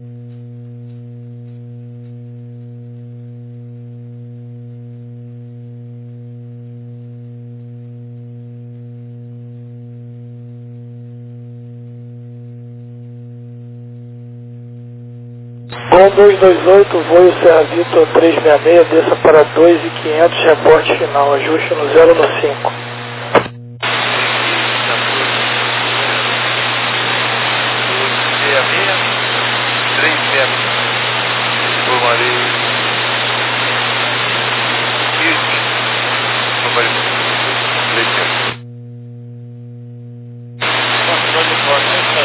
Gol 228, voo Serra Vitor 366, desça para 2.500, reporte final, ajuste no 0 no 5. Controle correta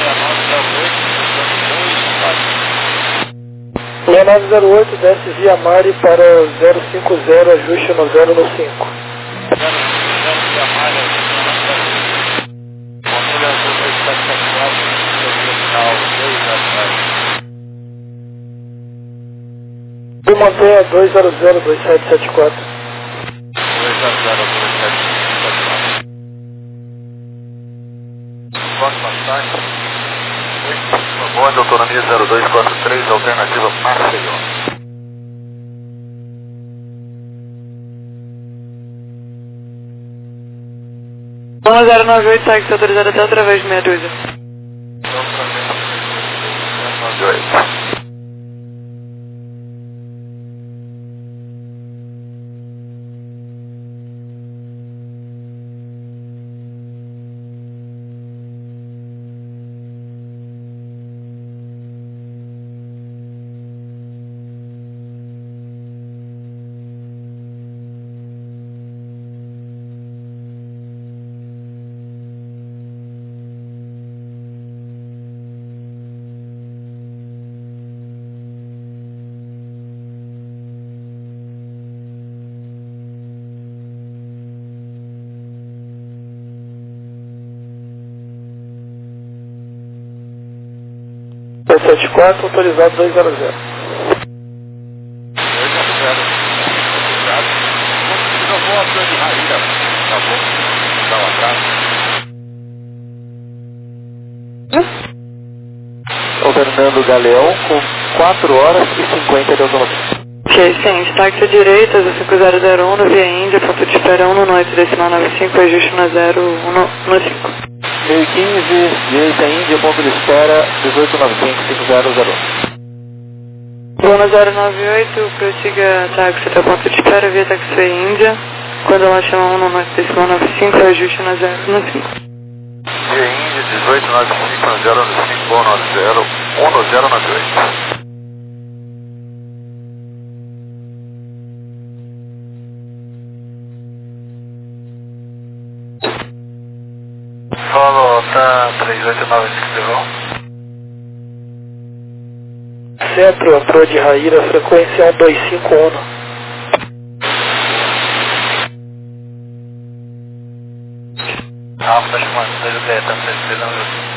6908, desce via Mari para 050, ajuste no 0 no 5. E mantenha 2002774. 2002774. Quanto passagem? Bonde, autonomia 0243, alternativa Maceió. Uma 098, táxi autorizado até através de meia dúzia. P74, autorizado 200. 200. Não vou a de Raíra. Tá bom? Dá um atraso. O Fernando Galeão com 4 horas e 50 de autonomia. Ok, sim, táxi à direita, 5001 no Via Índia, ponto de espera 1 no noite, decimal 95, ajuste no 01 no 5. 1015, direita Índia, ponto de espera 1895-5001. Voo no 098, prossiga táxi até ponto de espera via Taxiway Índia. Quando ela chama 1 no noite, decimal 95, ajuste no 0 no 5. Via Índia, 1895 no 0 no 5, voo no 0, 1 no 098. Solo tá 38950. Centro, entrou de Raíra, frequência 1251. Alfa tá chamando, 2 Beta, 339.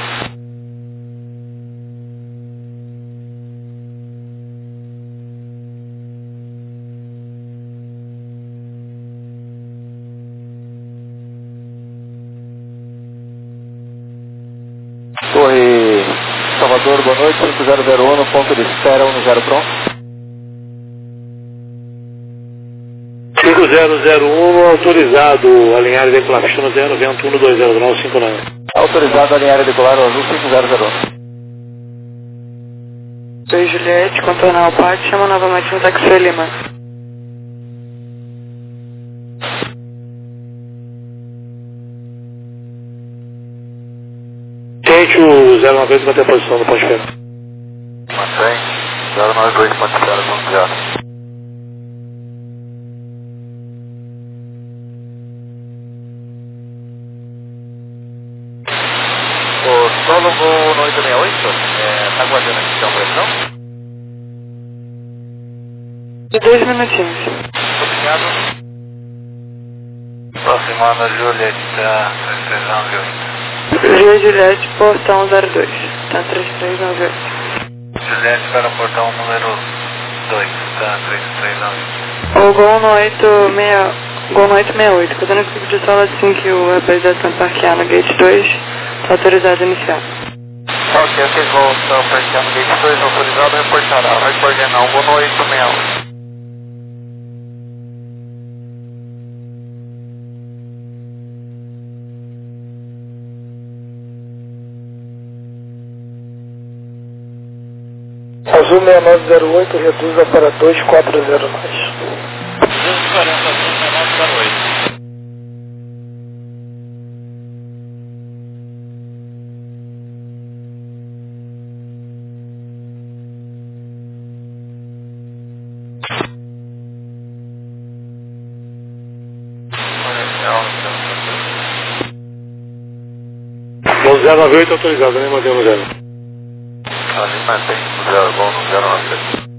Torre Salvador, boa noite, 5001 no ponto de espera 10 pronto. 5001, autorizado, alinhar e decolar, chama 0, vento 120959. Autorizado a alinhar e decolar o azul 5001. 2 Juliette, contornar o pátio, chama novamente no Taxiway Lima. Tente o 092 manter a posição no ponto de espera. Mantém, 092 ponto de espera, vamos já. O solo voo no 868, tá aguardando aqui a operação? De 2 minutinhos. Obrigado. Aproximando a Juliette, tá 3398. Via Juliette, portão 02, tá 3398. Juliette para o portão número 2, tá 3398. O Gol no 868, coordenando o tipo de sala assim que o representante parquear no gate 2, tá autorizado a iniciar. Ok, vocês vão estar aparecendo gate 2 autorizado, reportará. Vai coordenar o voo no 868. Azul 6908, reduza para 240 nós. 240, Azul 6908. No 098 autorizado, né? Mantém no 0. Ali mantém no 0, bom no 093.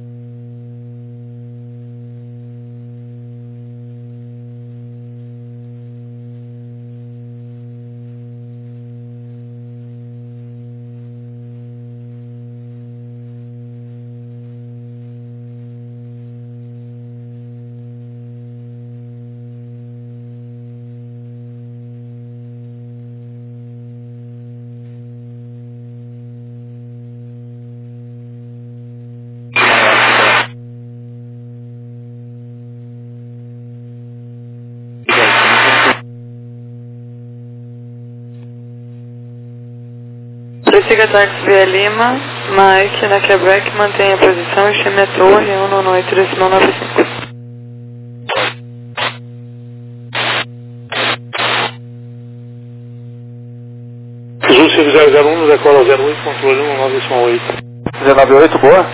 Prossiga táxi via Lima, Mike, na Quebec, mantenha a posição e chame a torre 198 decimal 95. Azul 5001, decola 08, controle 19,8. 198, boa.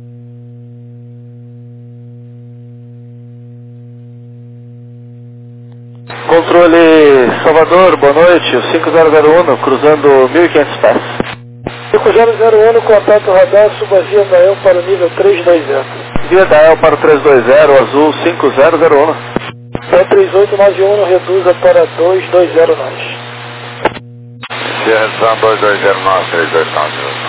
Controle Salvador, boa noite, o 5001, cruzando 1.500 pés. 5001, contato radar, suba via Dael para o nível 320. Via Dael para o 320, azul 5001. É 3891, reduza para 220 nós. Redução 2209, 329.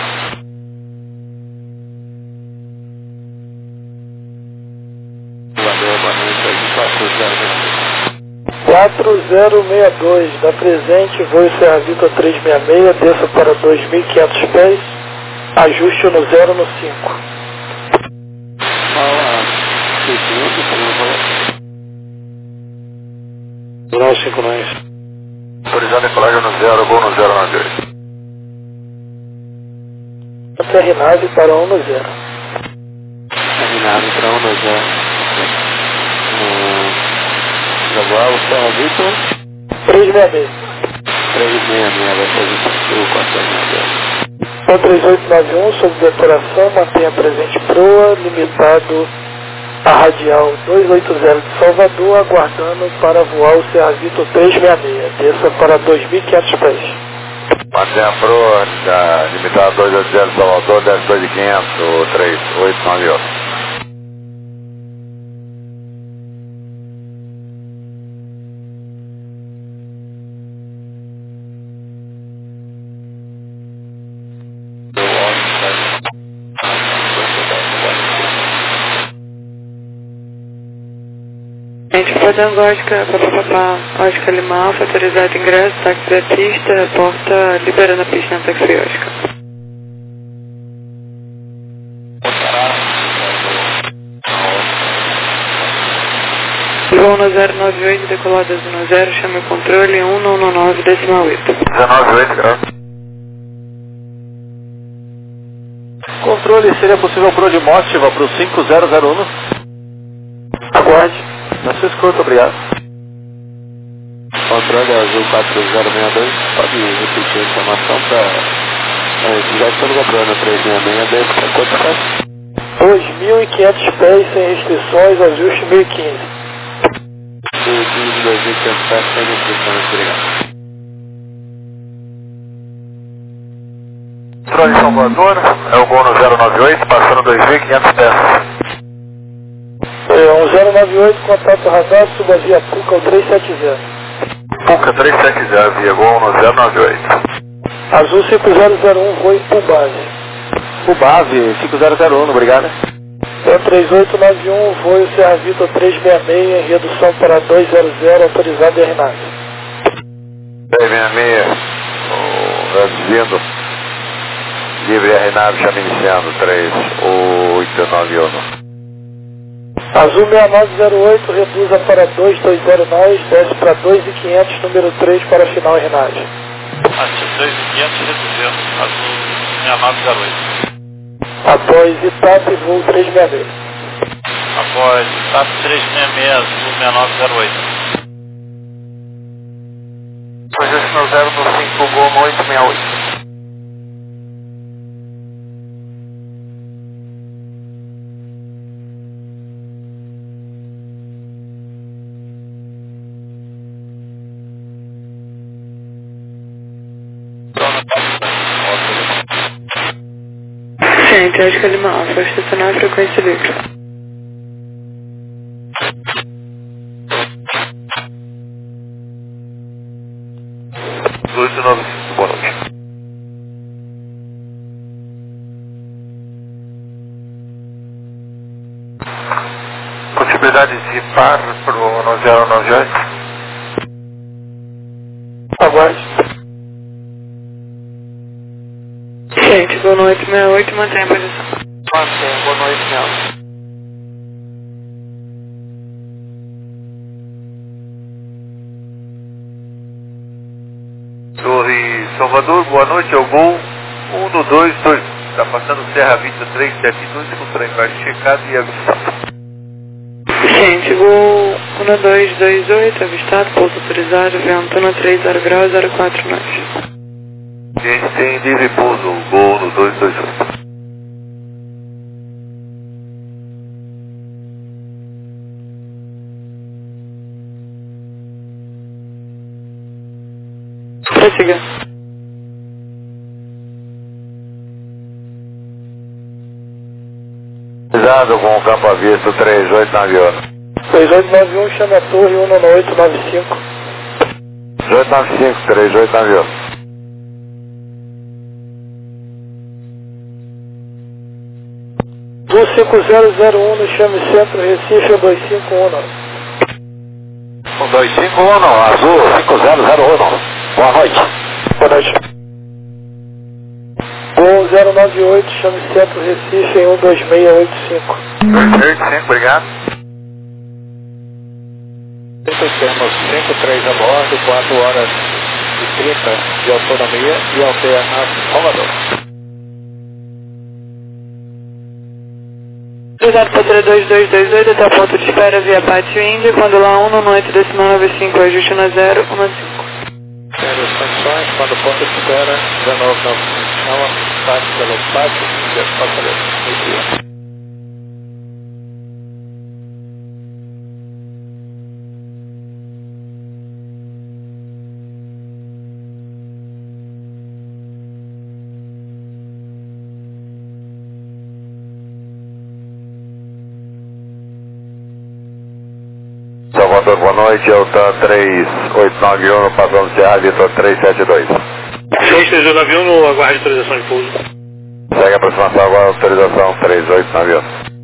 4062, da presente, voo Serra Vitor 366, desça para 2.500 pés, ajuste no 0 no 5. Rural 5 nós. Autorizado em colégio no 0, voo no 098. Terrinave para 1 no 0. Terminado para 1 no 0. Jaguar, o Serra Vitor 366. 366, vai fazer o 460. Então 3891, sob decoração, mantenha presente proa, limitado a radial 280 de Salvador, aguardando para voar o Serra Vitor 366, desça para 2.500 pés. Mantenha a proa, limitada 280 de Salvador, 10.500, 3898. Gente, fazendo ótica, ótica Lima Alfa, autorizado ingresso, táxi da pista, porta liberando a pista na táxi ótica. Voo no 098, decolado azul no 0, chame o controle 119 decimal 8. 198, graças. Controle, seria possível pro de Móstiva para o 5001? Aguarde. Na sua escuta, obrigado. Controle azul 4062, pode repetir a informação para... já estamos aprovando a 366, deve para quanto pés? 2.500 pés sem restrições, ajuste 1015. 2.500 pés sem restrições, obrigado. Controle de Salvador, é o voo no 098, passando 2.500 pés. Um 098, contato radar, suba via PUCA ao 370. PUCA 370, via gol no 098. Azul 5001, voo em Pubave. Pubave, 5001, obrigado. É 3891, voo Serra Vitor 366, em redução para 200, autorizado em RNAV. 366, reduzindo. Livre Reinaldo, chama iniciando, 3891. Azul 6908, reduza para 220 nós, desce para 2500, número 3 para final Renage. Ativa 2500, reduzindo, Azul 6908. Após ITAP, voo 366. Após TAP 366, Azul 6908. Posição 0 no 5, gol no 868. Gente, acho que Lima Alfa, estacionar a frequência livre. Boa noite. Possibilidade de par para o 1098? Aguarde. Gente, boa noite, 68, mantém a posição. Mantém, boa noite, Mel. Torre Salvador, boa noite, é o gol 122, está passando Serra 2372 com o trem mais checado e avistado. Gente, voo 1228, avistado, pouso autorizado, vento no 30 graus, 04 nós. Gente, tem livre pouso, gol 1228. Prossiga. Cuidado com o campo à vista 3891. 3891, chama a torre 19895. 3895, 3891. Azul 5001, no chame centro, Recife 251. 251, Azul 5001. Boa noite. Boa noite. Gol 098, chame centro, Recife em 12685. 285, obrigado. Temos 53 a bordo, 4 horas e 30 de autonomia e alterna Salvador. Obrigado, Patrulha 2228, até a ponto de espera via Pátio Índia, quando lá 1 no noite decimal 95, ajuste na 015. Tendo as condições, quando o ponto de espera, 1995, chama, parte pelo Pátio Índia, Fortaleza. Meio-dia. Salvador, boa noite, é o TAN 3891 no padrão Serra, Vitor 372. 6391, aguarde autorização de pouso. Segue a aproximação agora, autorização 3891.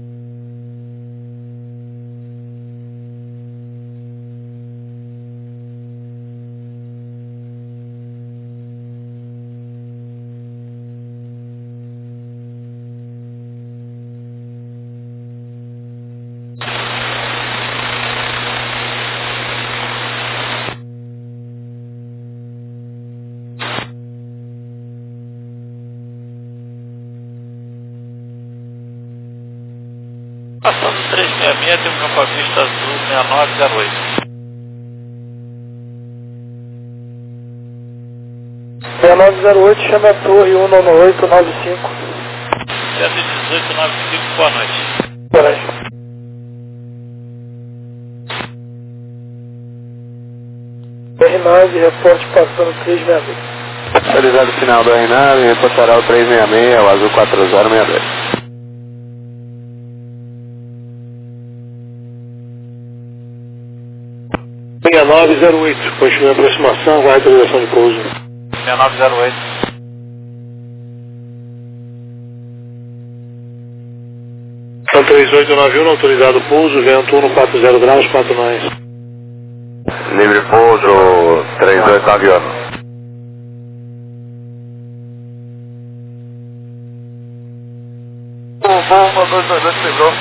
Passando 366, tem um campo à vista Azul 6908. 6908, chame a torre 19895. 11895, boa noite. Boa noite. R9, reporte passando 366. Atualizado o final do R9, reportará o 366, o Azul 4062. 6908, continue a aproximação, aguarde autorização de pouso. 6908. São 3891, autorizado o pouso, vento 140 graus, 4 nós. Livre pouso 3891. voo 1222 quebrou.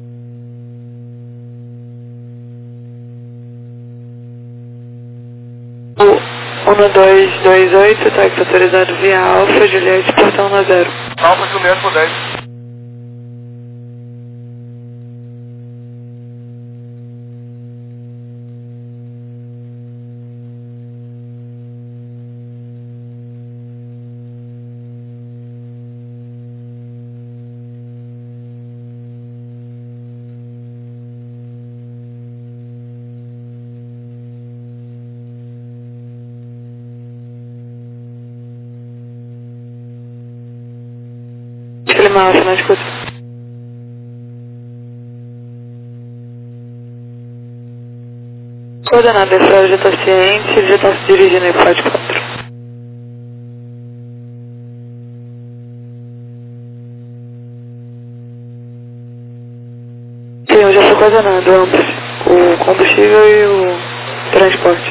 O 1228, táxi autorizado via Alfa, Juliette, portão 10. Alfa Juliette por 10. Lima Alfa, na escuta. Coordenada, Rafael já está ciente, ele já está se dirigindo aí para o 4. Sim, já foi coordenado, ambos. O combustível e o transporte.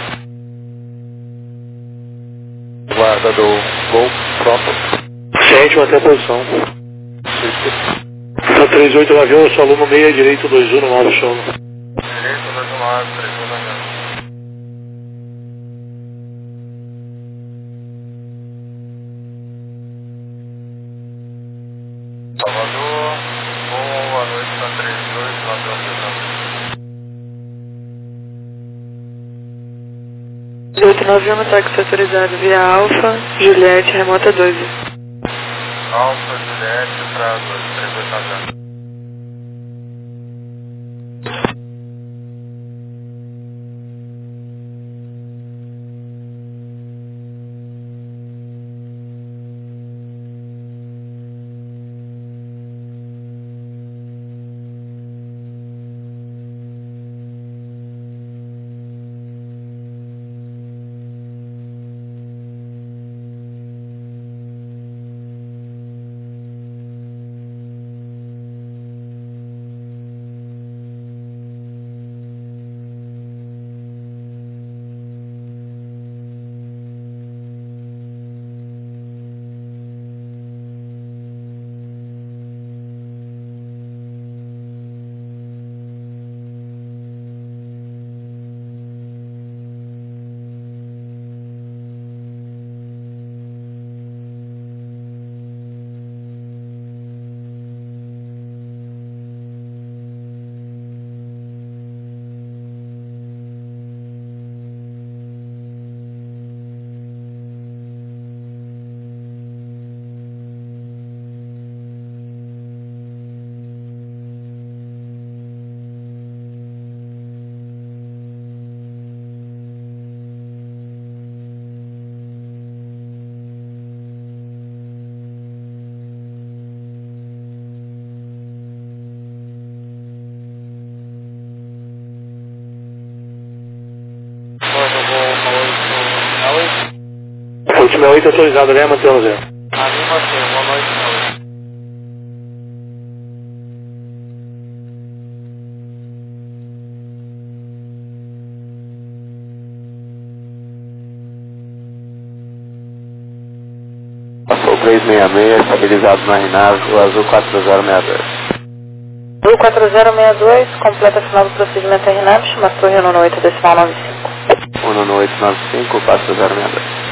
Guarda do Gol, pronto. Ciente, manter a posição. Tá 3891, sua aluno meia, direito 219, show. Direito 219, 319. Salvador, boa noite para 32, 891, táxi autorizado via Alfa, Juliette, remota 12. Alfa Juliette para 3890. Última 8 autorizado, né? Manter o 0. Anima sim, boa noite, senhor. Passou 366, estabilizado na RNAV, o azul 4062. Azul 4062, completa final do procedimento RNAV, chama torre 198, decimal 95. 19895, 4062.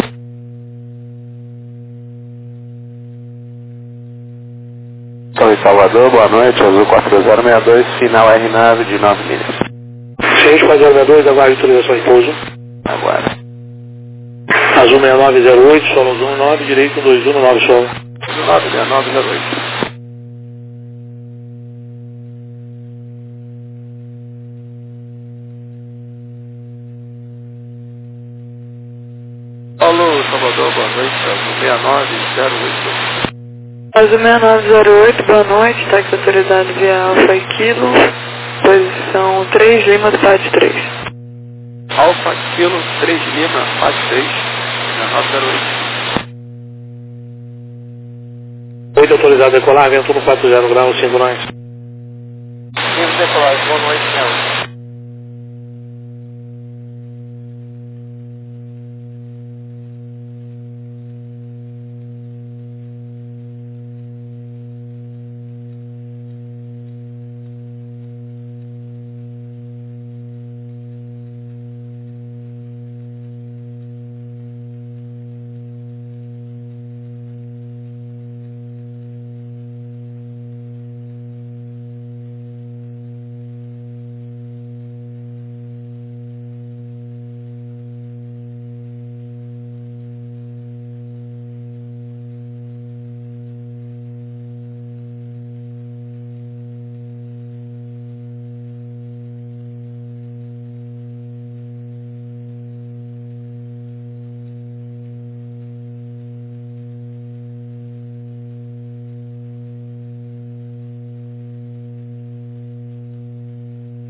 Torre Salvador, boa noite, azul 4062, final RNAV de 9 milhas. Ciente 4062, aguarde autorização de pouso. Agora. Azul 6908, solo 19, direito 219, solo. 96908. Alô, Salvador, boa noite, azul 69082. Azul 6908, boa noite, táxi autorizado via Alfa e Kilo, posição 3 Lima, FAT 3. Alfa Kilo 3 Lima, FAT 3, 1908. 8 autorizado a decolar, vento 140 graus, 5 nós. Sim, decolar, boa noite, senhor.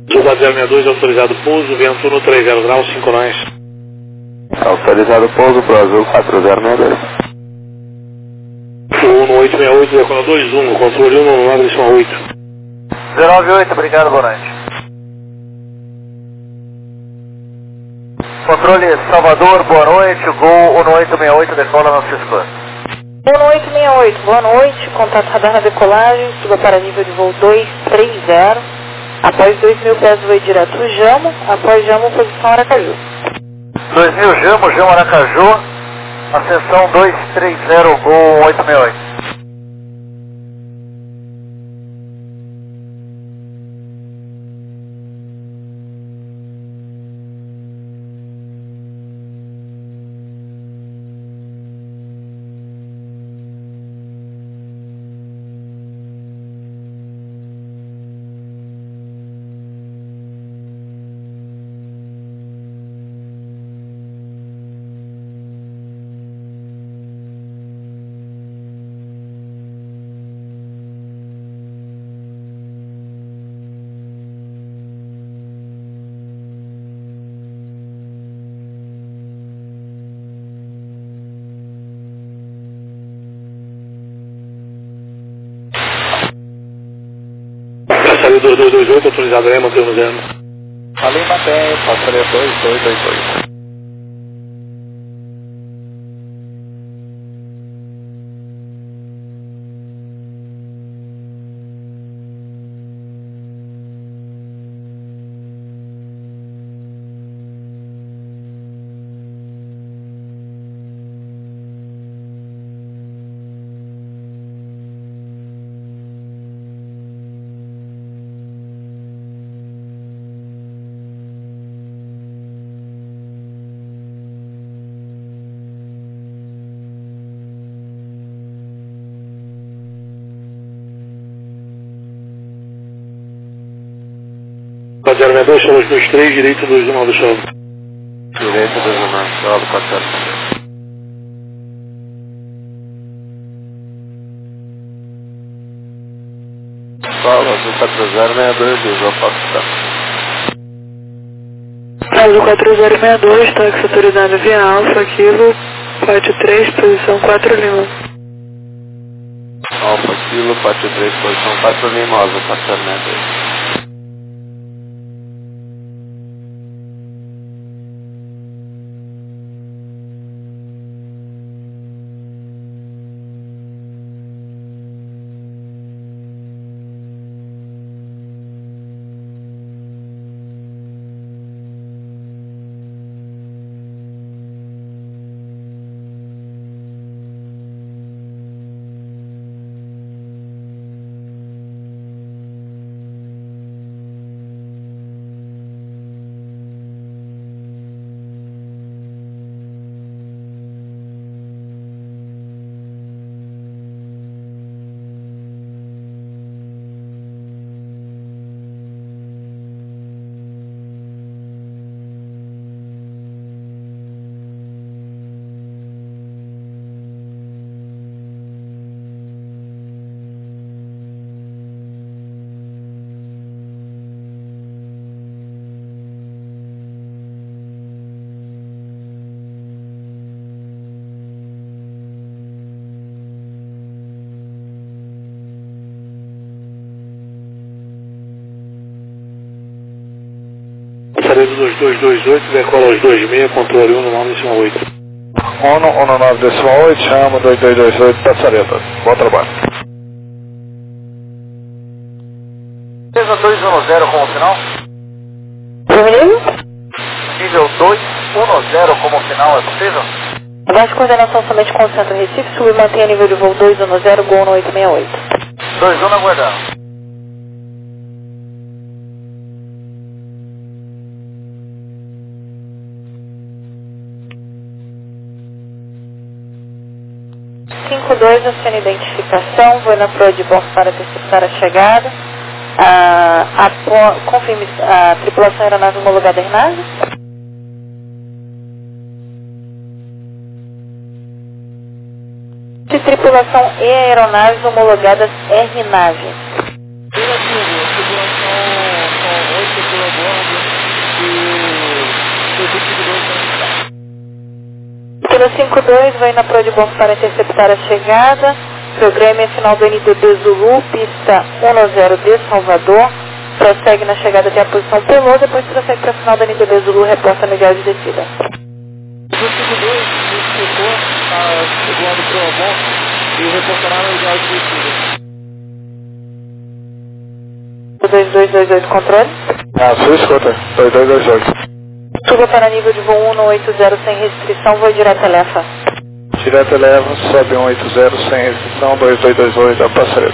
Sul 4062, autorizado pouso, vento no 30 graus, 5 nós. Autorizado pouso pro Azul 4062. 1868, decola 21, controle 199,8. 098, obrigado, boa noite. Controle Salvador, boa noite, Gol 1868, decola no Cisco. 1868, boa noite, contato radar na decolagem, suba para nível de voo 230, após 2.000 pés voe direto Jamo, após Jamo, posição Aracaju. 2000 Jamo Aracaju, ascensão 230, Gol 1868. Passaria 2228, autorizado aí, mantém no zero. Ali mantém, passaria 2228. Passaria 62, solo 23, direito 219 solo. Direito 219 solo, 400. Solo, Azul 4062, Visual Foxtrot. Azul 4062, táxi autorizado via Alfa, Kilo, parte 3, posição 4 Lima. Alfa Kilo, parte 3, posição 4 Lima, Azul 4062. Passaria do 2228, decola aos 26, controle 199,8. 199,8, chama 2228, Passareta. Bom trabalho. Nível 210 como final? Nível 210 como final, é possível? Abaixo coordenação somente com o centro Recife, sub e mantenha nível de voo 210, Gol 1868. 21 aguardando. Aciona identificação, vou na proa de bordo para antecipar a chegada. Confirme a tripulação aeronave homologada RNAV. De tripulação e aeronaves homologadas RNAV. Tripulação com 8 Pelo 52, vai na Prodibomb para interceptar a chegada. Programa final do NDB Zulu, pista 10 de Salvador. Prossegue na chegada até a posição Pelô, depois prossegue para a final do NDB Zulu, reporta no ideal de descida. O 52, inspetor, está voando para o Avon e reportará no ideal de descida. 2228, controle. Sua escuta, 2228. Suba para nível de voo 180 sem restrição, voo direto a Lefa. Direto eleva, sobe 180 sem restrição, 2228, a passareira.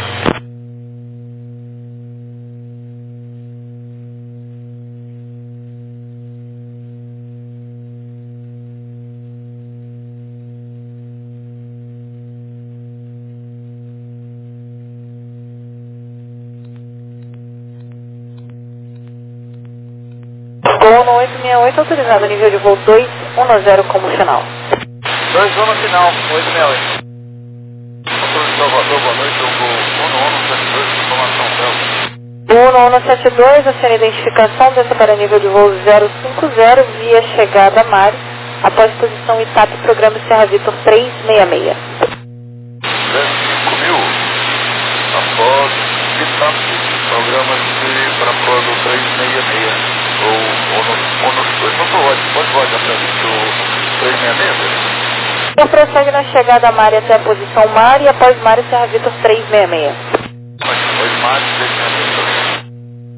Voo 1868, autorizado nível de voo 210 como final. 2-1 no final, 868. Controle de Salvador, boa noite, eu vou 1172, informação Delta. 1172, aciona a identificação, desça para nível de voo 050, via chegada Mari, após posição ITAP, programa Serra Vitor 366. 5.000, após ITAP, programa para Prodo 366. Ou nos dois, pode voar para o 366? Então prossegue na chegada Mari até a posição Mari e após Mari Serra Vitor 366. Oi, Mari, 366.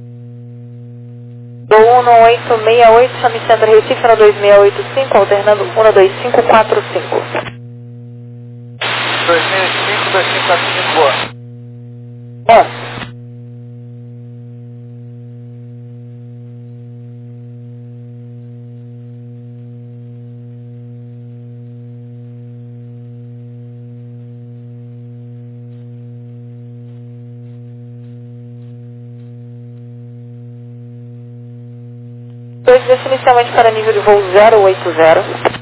Voo 1868, chame Centro Recife na 2685, alternando 12545. 2005, 2545, boa. É. Desce inicialmente para nível de voo 080.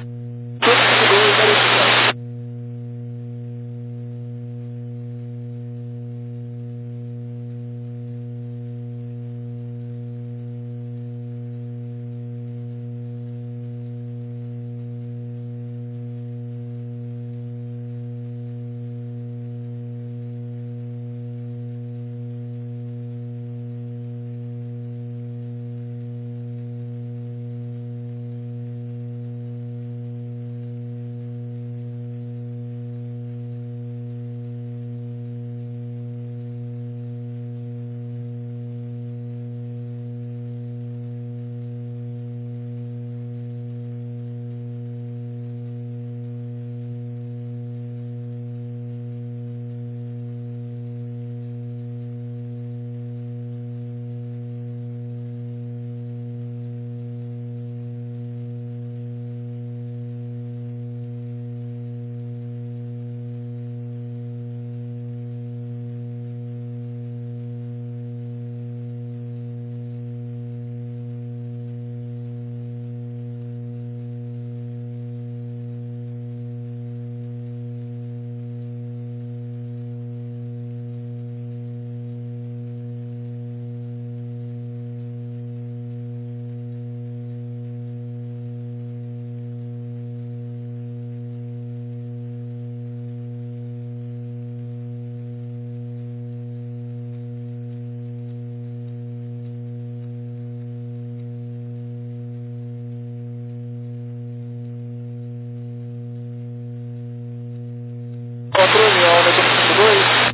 Controle, onda do 52.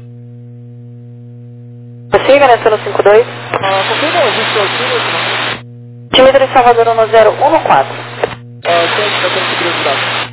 Prossiga, né, no 52. Confirma o registro aqui, Tímetro de Salvador 1014. Sempre está tendo curiosidade.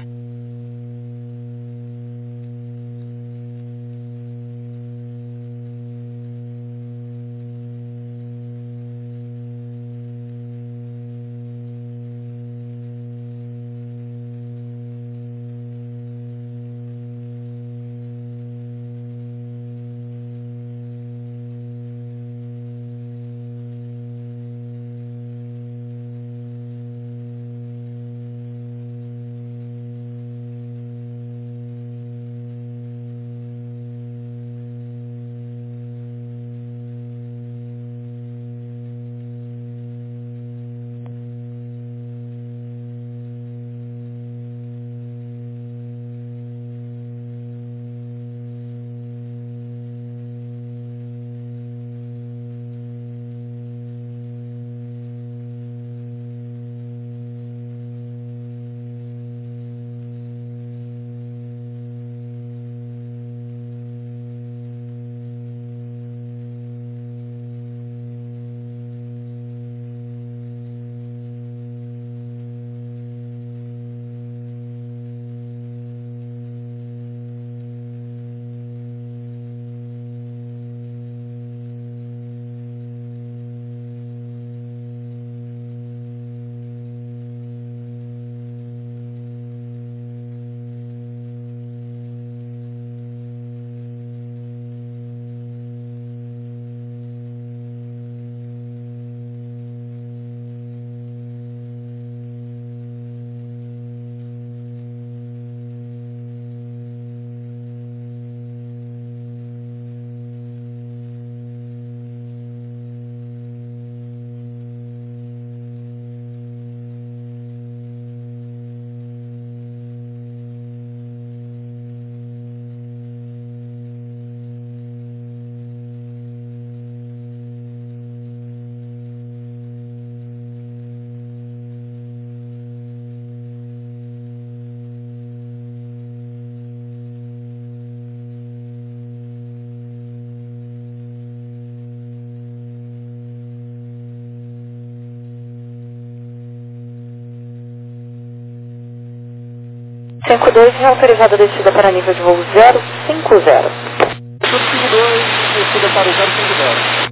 52, reautorizada a descida para nível de voo 050. Tudo 52, descida para o 050.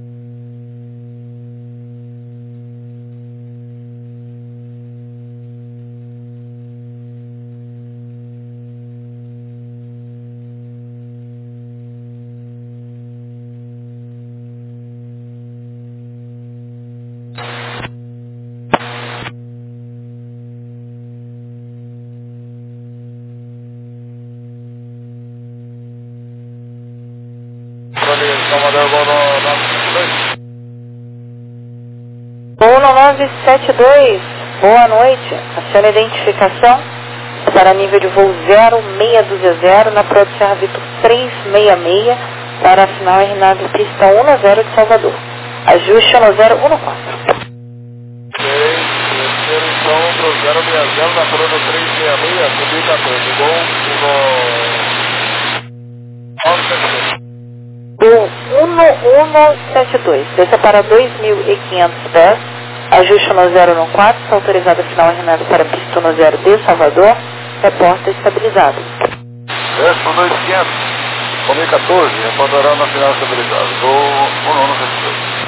Salvador, voo no 972. Voo no 972, boa noite. Acione a identificação para nível de voo 0620 na Pro de Serra Vitor 366 para a final RNAV pista 10 de Salvador. Ajuste no 014. Terceiro então pro 060 na Pro do 366, subiu 14, gol 972. Voo 1172, desça para 2.500 pés, ajuste no 014, autorizada final RNAV para pista 10 de Salvador, reporta estabilizado. Desce 2500, comi 14, repoderando na final estabilizado, gol 1172.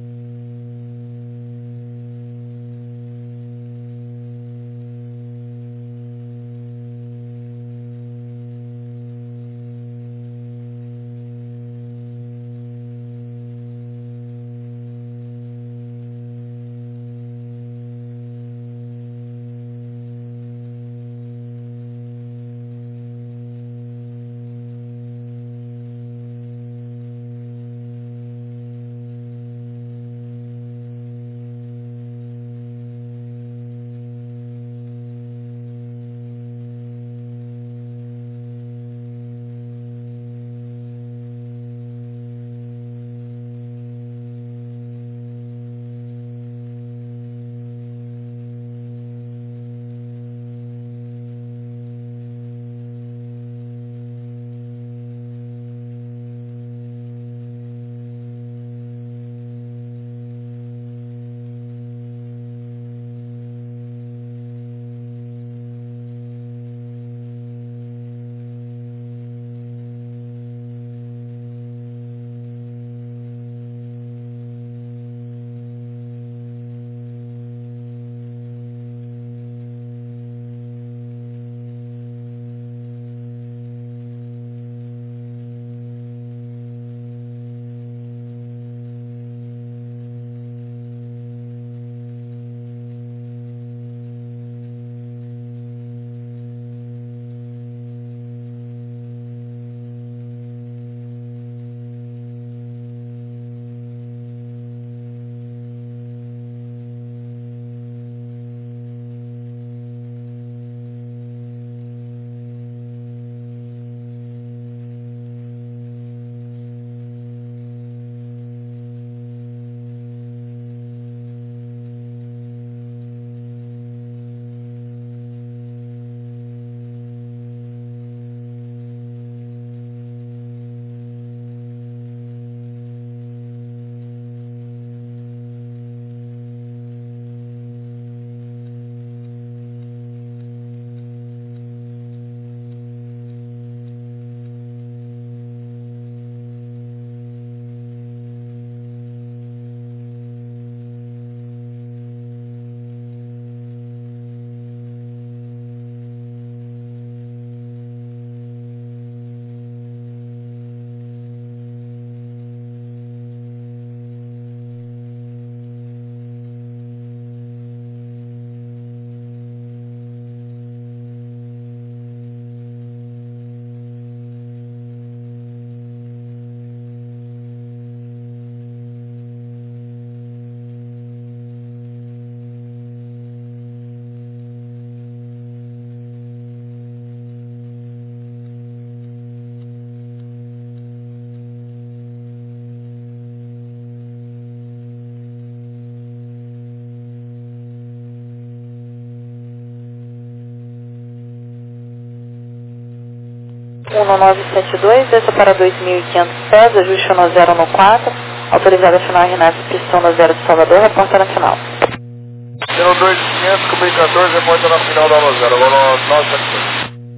no 1972, desça para 2.500 pés, ajuste no 014, autorizada a final RNAV pistão no 0 de Salvador, reporta na final. 02.500, comi 14, reporta na final da 10, agora 972.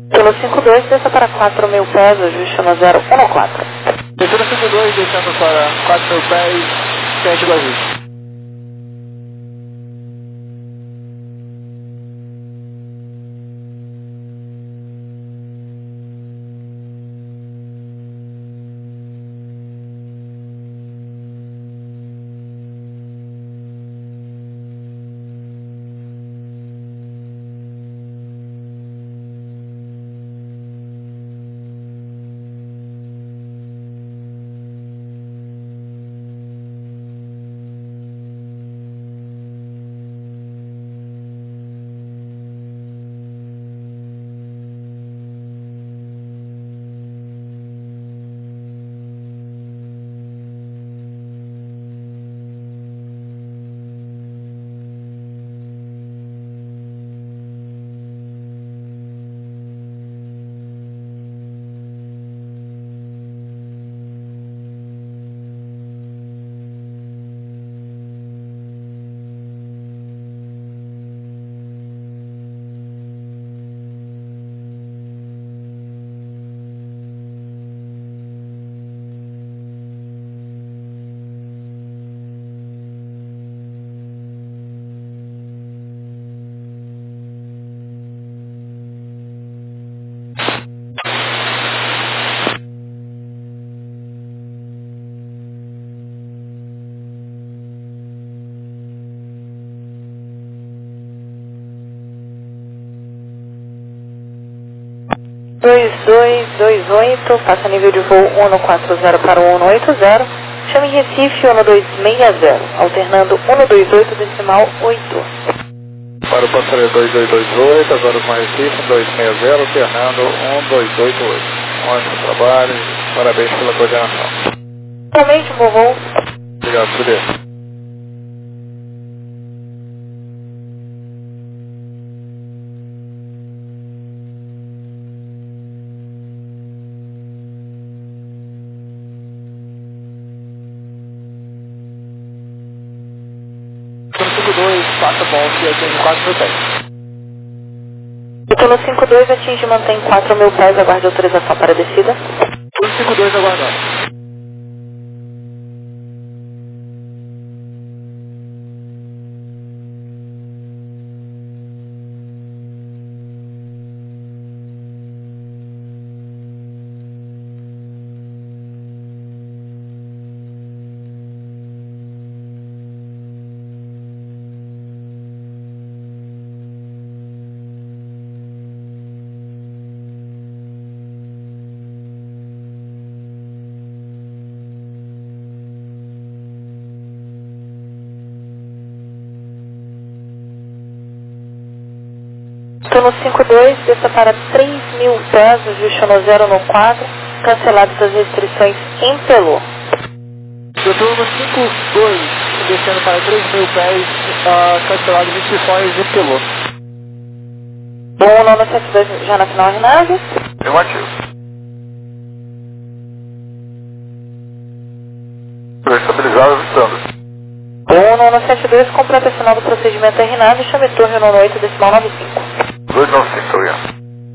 Pelo 52, desça para 4.000 pés, ajuste no 014. Pelo 52, descendo para 4.000 pés, teste do ajuste. Dois 228, passa nível de voo 140 para o 180, chame em Recife 1260, alternando 128 decimal 8. Para o passageiro 2228, agora com Recife 260, alternando 1288. Ótimo trabalho, parabéns pela coordenação. Realmente, bom voo. Obrigado, Julieta. Passa bom que atinge 4.000 pés. Pelo 52 atinge e mantém 4.000 pés, aguarde autorização para a descida. Pelo 52 aguardando. Pelo 52, desça para 3.000 pés, ajuste no 014, canceladas as restrições em Pelô. Eu estou no 52, descendo para 3.000 pés, cancelado restrições em Pelô. Bom, 972 já na final RNAV. Afirmativo. Estabilizado, avistando. Bom, 972 completa final do procedimento RNAV, chame torre 98 decimal 95. 295, obrigado.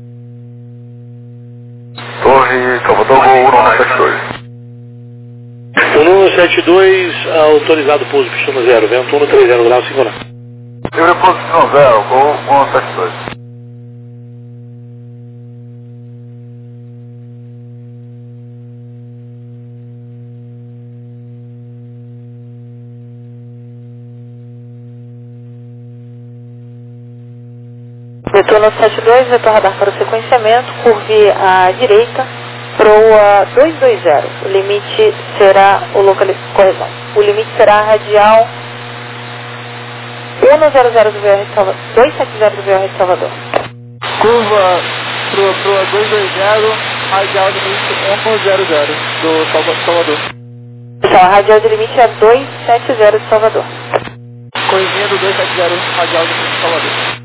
Torre Salvador, voo 1972. 1172, autorizado pouso pistona 0, vento 130 graus 5 graus. Livre posição 0, voo 172. Retorno 72, vetor radar para o sequenciamento, curve à direita, proa 220. O limite será correção. O limite será a radial 100 do VR Salvador, 270 do VR Salvador. Curva proa 220, radial limite 100 do Salvador. Então, a radial de limite é 270 de Salvador. Coisinha do 270, radial limite de Salvador.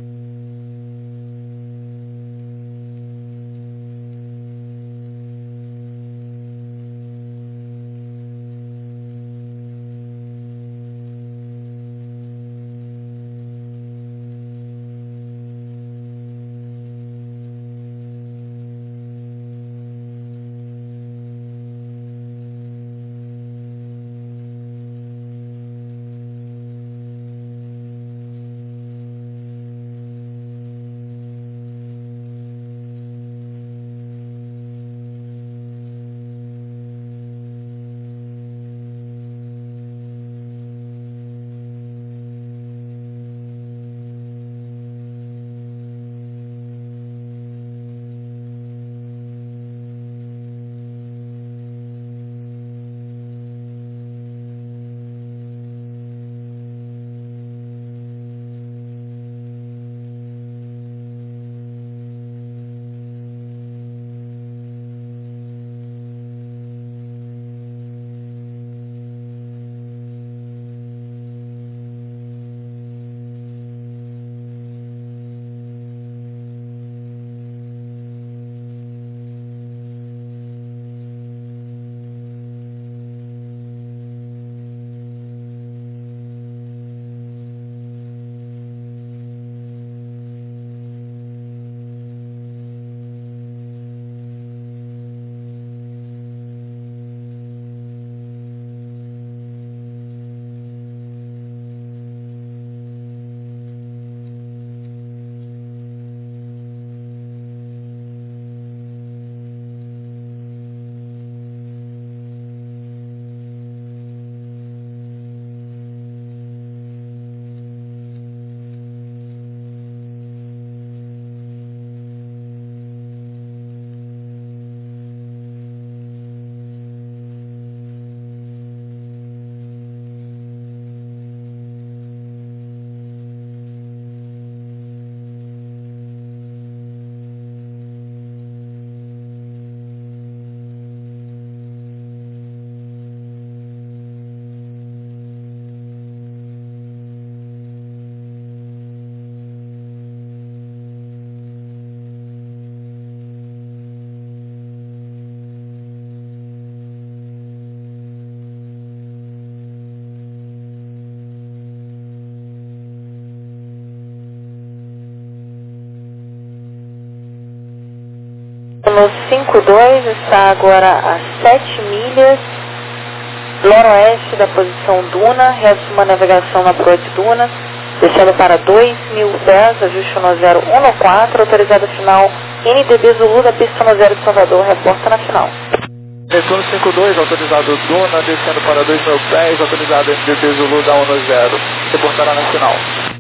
No 52 está agora a 7 milhas noroeste da posição Duna, reassuma a navegação na proa de Duna, descendo para 2.000 pés, ajuste 1014, autorizada final NDB Zulu da pista 10 de Salvador, reporta na final. Netuno 52, autorizado Duna, descendo para 2.000 pés, autorizado NDB Zulu da 10, reportará na final.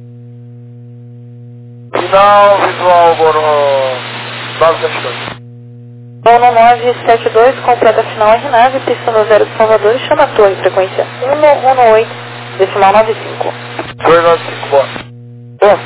Final visual, Bono 972. Bono 972, completa a final RNAV, pista 10 de Salvador e chama a torre, frequência 118, decimal 95. 295, boa. Bom.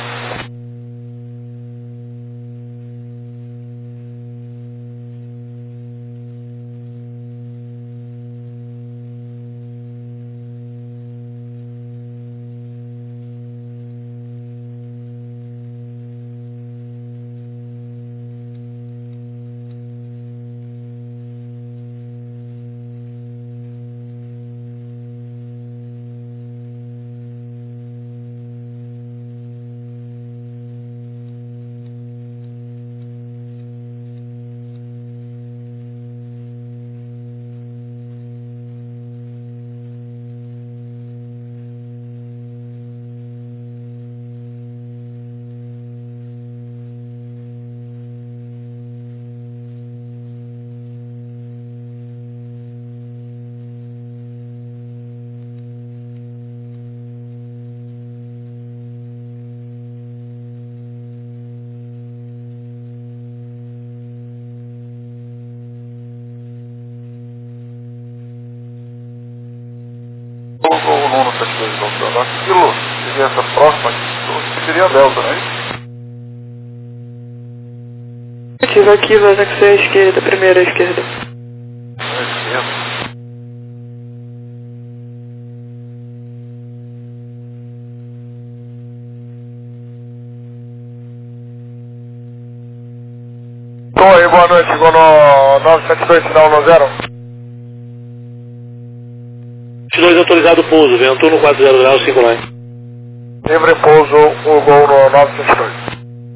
O Nuno 72, então, aquilo seria essa próxima aqui, seria a Delta, não é isso? Aqui, vai ser a esquerda, primeira à esquerda. Oi, boa noite, chegou no 972, final 10. 22 autorizado pouso, vento no 40 graus 5 line. Livre pouso, o gol no 972.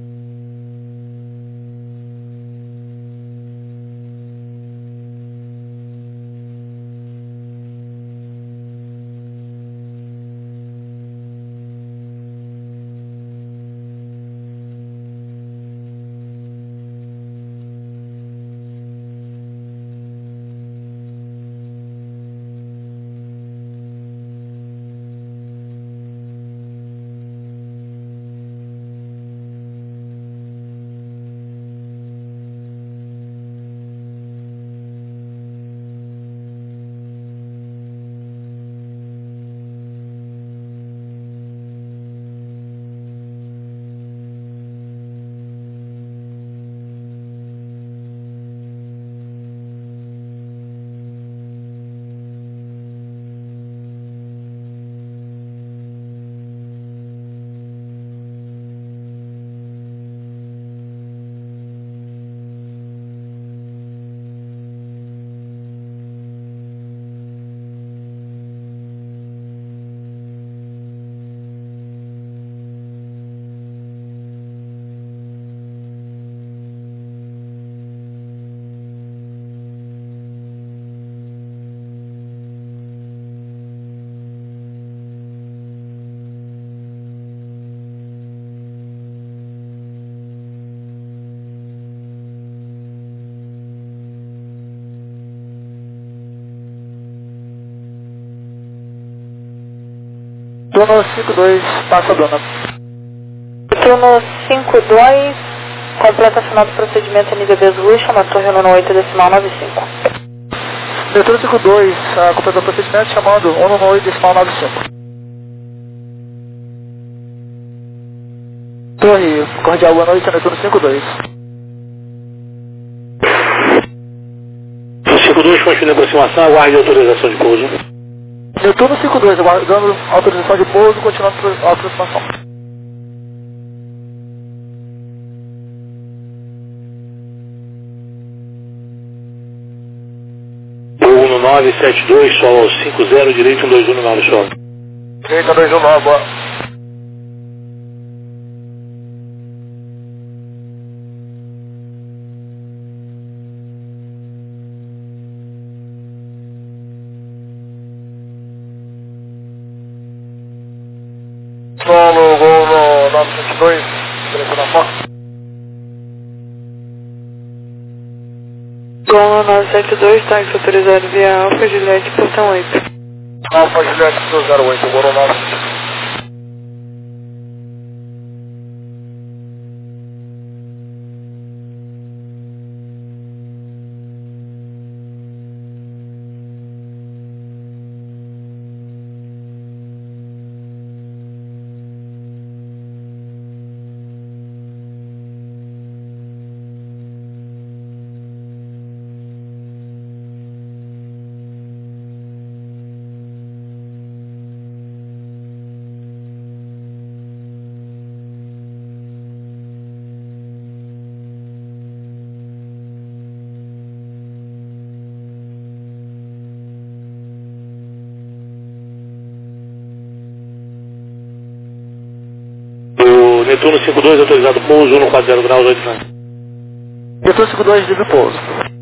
Turno 52, passa a dona. Turno 52, completa a final do procedimento NDB Zulu, chama a torre 118, decimal 95. Turno 52, completa o procedimento chamando 118, decimal 95. Torre, cordial, boa noite, Netuno 52. 52, continua a aproximação, aguarde a autorização de pouso. Netuno 52, aguardando autorização de pouso, continuando a aproximação. Voo no 972, solo ao 50, direito 1219, solo. Direito 219, boa. solo, Gol no 972, direção da Fox. Gol no 972, táxi autorizado via Alfa Juliette, portão 8. Alfa Juliette 208, Gol no 972. Netuno 52, autorizado pouso, 140 graus, 8 França. Netuno 52, livre pouso.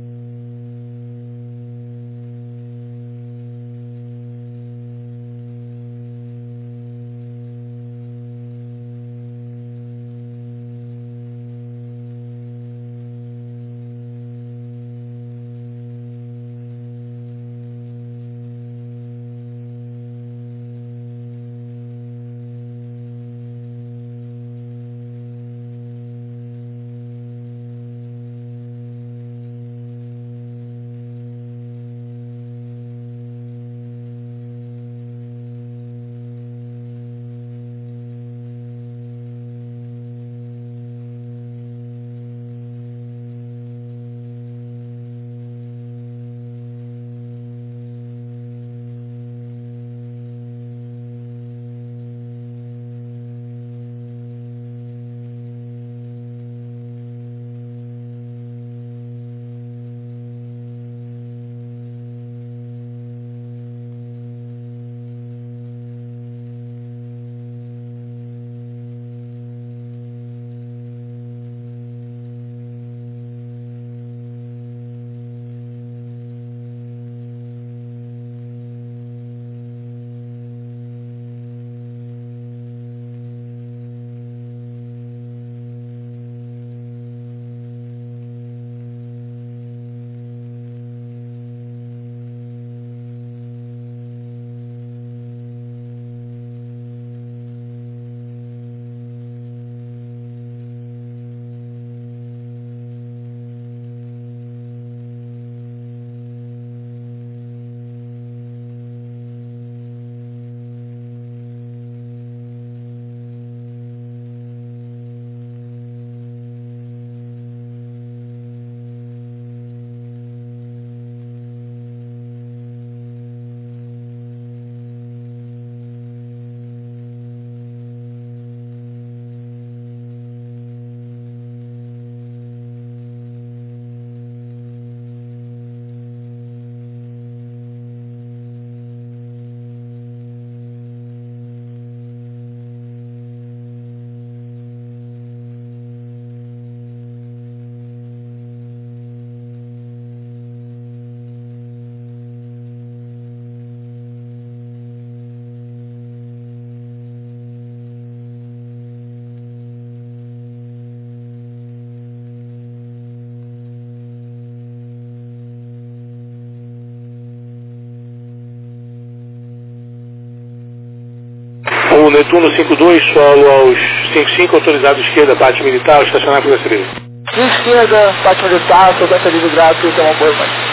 O Netuno 52, solo aos 55, autorizado esquerda, parte militar, estacionar para receber. Esquerda, parte militar, soldado livre grátis, então uma boa noite.